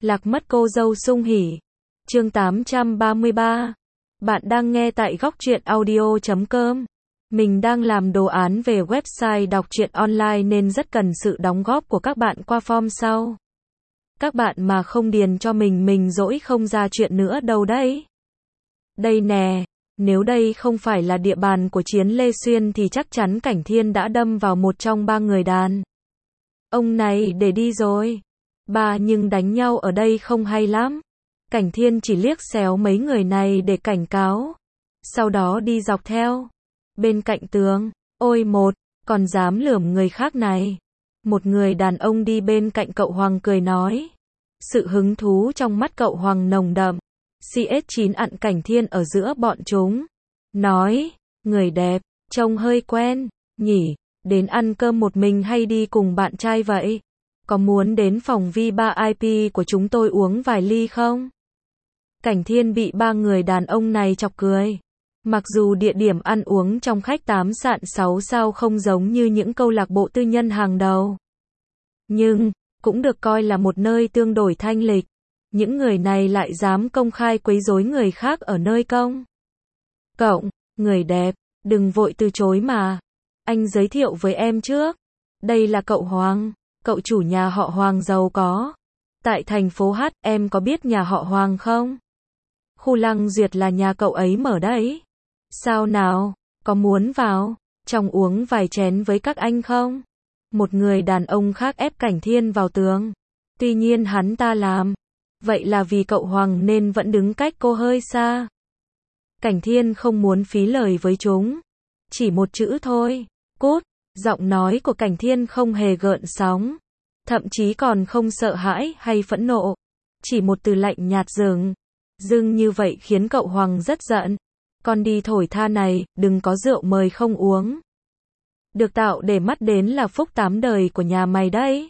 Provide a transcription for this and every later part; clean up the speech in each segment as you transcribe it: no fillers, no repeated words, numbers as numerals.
Lạc mất cô dâu sung hỉ. Chương 833. Bạn đang nghe tại góc truyện audio.com. Mình đang làm đồ án về website đọc truyện online nên rất cần sự đóng góp của các bạn qua form sau. Các bạn mà không điền cho mình dỗi không ra chuyện nữa đâu đấy. Đây nè, nếu đây không phải là địa bàn của Chiến Lê Xuyên thì chắc chắn Cảnh Thiên đã đâm vào một trong ba người đàn ông này để đi rồi. Nhưng đánh nhau ở đây không hay lắm. Cảnh Thiên chỉ liếc xéo mấy người này để cảnh cáo. Sau đó đi dọc theo bên cạnh tường. Ôi còn dám lườm người khác này. Một người đàn ông đi bên cạnh cậu Hoàng cười nói. Sự hứng thú trong mắt cậu Hoàng nồng đậm. CS9 ặn Cảnh Thiên ở giữa bọn chúng. Nói, người đẹp, trông hơi quen, nhỉ, đến ăn cơm một mình hay đi cùng bạn trai vậy? Có muốn đến phòng V3 IP của chúng tôi uống vài ly không? Cảnh Thiên bị ba người đàn ông này chọc cười. Mặc dù địa điểm ăn uống trong khách 8 sạn 6 sao không giống như những câu lạc bộ tư nhân hàng đầu. Nhưng, cũng được coi là một nơi tương đối thanh lịch. Những người này lại dám công khai quấy rối người khác ở nơi công cộng. Người đẹp, đừng vội từ chối mà. Anh giới thiệu với em trước. Đây là cậu Hoàng, cậu chủ nhà họ Hoàng giàu có. Tại thành phố H, em có biết nhà họ Hoàng không? Khu Lăng Duyệt là nhà cậu ấy mở đấy. Sao nào, có muốn vào trong uống vài chén với các anh không? Một người đàn ông khác ép Cảnh Thiên vào tường. Tuy nhiên hắn ta làm vậy là vì cậu Hoàng nên vẫn đứng cách cô hơi xa. Cảnh Thiên không muốn phí lời với chúng. Chỉ một chữ thôi. Cút. Giọng nói của Cảnh Thiên không hề gợn sóng. Thậm chí còn không sợ hãi hay phẫn nộ. Chỉ một từ lạnh nhạt dưng như vậy khiến cậu Hoàng rất giận. Con đi thổi tha này, đừng có rượu mời không uống. Được tạo để mắt đến là phúc 8 đời của nhà mày đấy.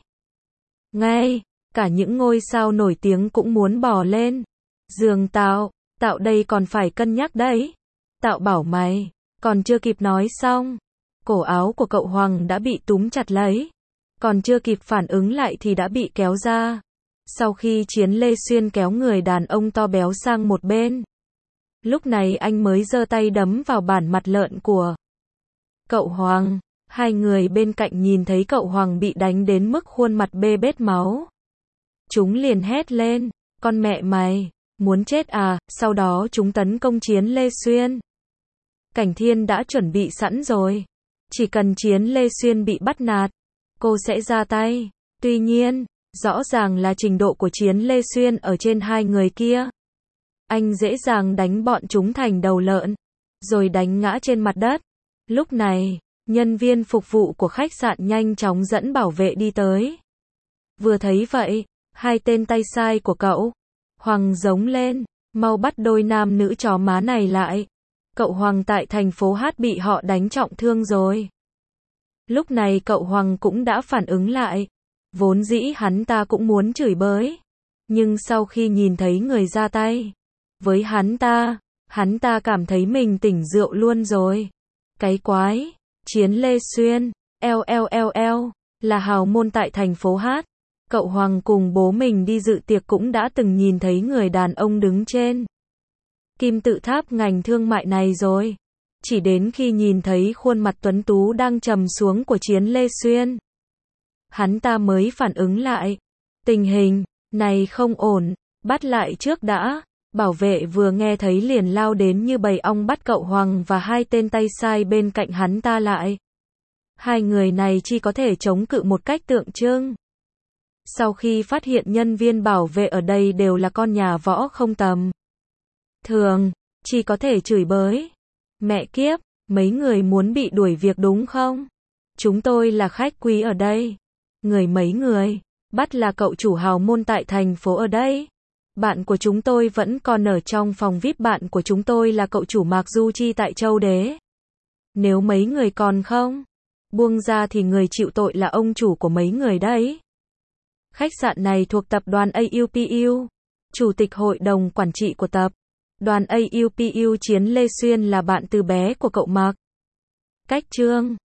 Ngay cả những ngôi sao nổi tiếng cũng muốn bỏ lên giường tạo đây còn phải cân nhắc đấy. Tạo bảo mày, còn chưa kịp nói xong, cổ áo của cậu Hoàng đã bị túm chặt lấy. Còn chưa kịp phản ứng lại thì đã bị kéo ra. Sau khi Chiến Lê Xuyên kéo người đàn ông to béo sang một bên, lúc này anh mới giơ tay đấm vào bản mặt lợn của cậu Hoàng. Hai người bên cạnh nhìn thấy cậu Hoàng bị đánh đến mức khuôn mặt bê bết máu. Chúng liền hét lên, con mẹ mày, muốn chết à? Sau đó chúng tấn công Chiến Lê Xuyên. Cảnh Thiên đã chuẩn bị sẵn rồi. Chỉ cần Chiến Lê Xuyên bị bắt nạt, cô sẽ ra tay. Tuy nhiên, rõ ràng là trình độ của Chiến Lê Xuyên ở trên hai người kia. Anh dễ dàng đánh bọn chúng thành đầu lợn, rồi đánh ngã trên mặt đất. Lúc này, nhân viên phục vụ của khách sạn nhanh chóng dẫn bảo vệ đi tới. Vừa thấy vậy, hai tên tay sai của cậu Hoàng giống lên, mau bắt đôi nam nữ chó má này lại. Cậu Hoàng tại thành phố H bị họ đánh trọng thương rồi. Lúc này cậu Hoàng cũng đã phản ứng lại. Vốn dĩ hắn ta cũng muốn chửi bới. Nhưng sau khi nhìn thấy người ra tay với hắn ta cảm thấy mình tỉnh rượu luôn rồi. Cái quái, Chiến Lê Xuyên, là hào môn tại thành phố H. Cậu Hoàng cùng bố mình đi dự tiệc cũng đã từng nhìn thấy người đàn ông đứng trên kim tự tháp ngành thương mại này rồi. Chỉ đến khi nhìn thấy khuôn mặt tuấn tú đang trầm xuống của Chiến Lê Xuyên, hắn ta mới phản ứng lại. Tình hình này không ổn, bắt lại trước đã. Bảo vệ vừa nghe thấy liền lao đến như bầy ong bắt cậu Hoàng và hai tên tay sai bên cạnh hắn ta lại. Hai người này chỉ có thể chống cự một cách tượng trưng. Sau khi phát hiện nhân viên bảo vệ ở đây đều là con nhà võ không tầm thường, chỉ có thể chửi bới. Mẹ kiếp, mấy người muốn bị đuổi việc đúng không? Chúng tôi là khách quý ở đây. Mấy người, bắt là cậu chủ hào môn tại thành phố ở đây. Bạn của chúng tôi vẫn còn ở trong phòng VIP, bạn của chúng tôi là cậu chủ Mạc Du Chi tại Châu Đế. Nếu mấy người còn không buông ra thì người chịu tội là ông chủ của mấy người đấy. Khách sạn này thuộc tập đoàn AUPU. Chủ tịch hội đồng quản trị của tập đoàn AUPU Chiến Lê Xuyên là bạn từ bé của cậu Mạc Cách Trương.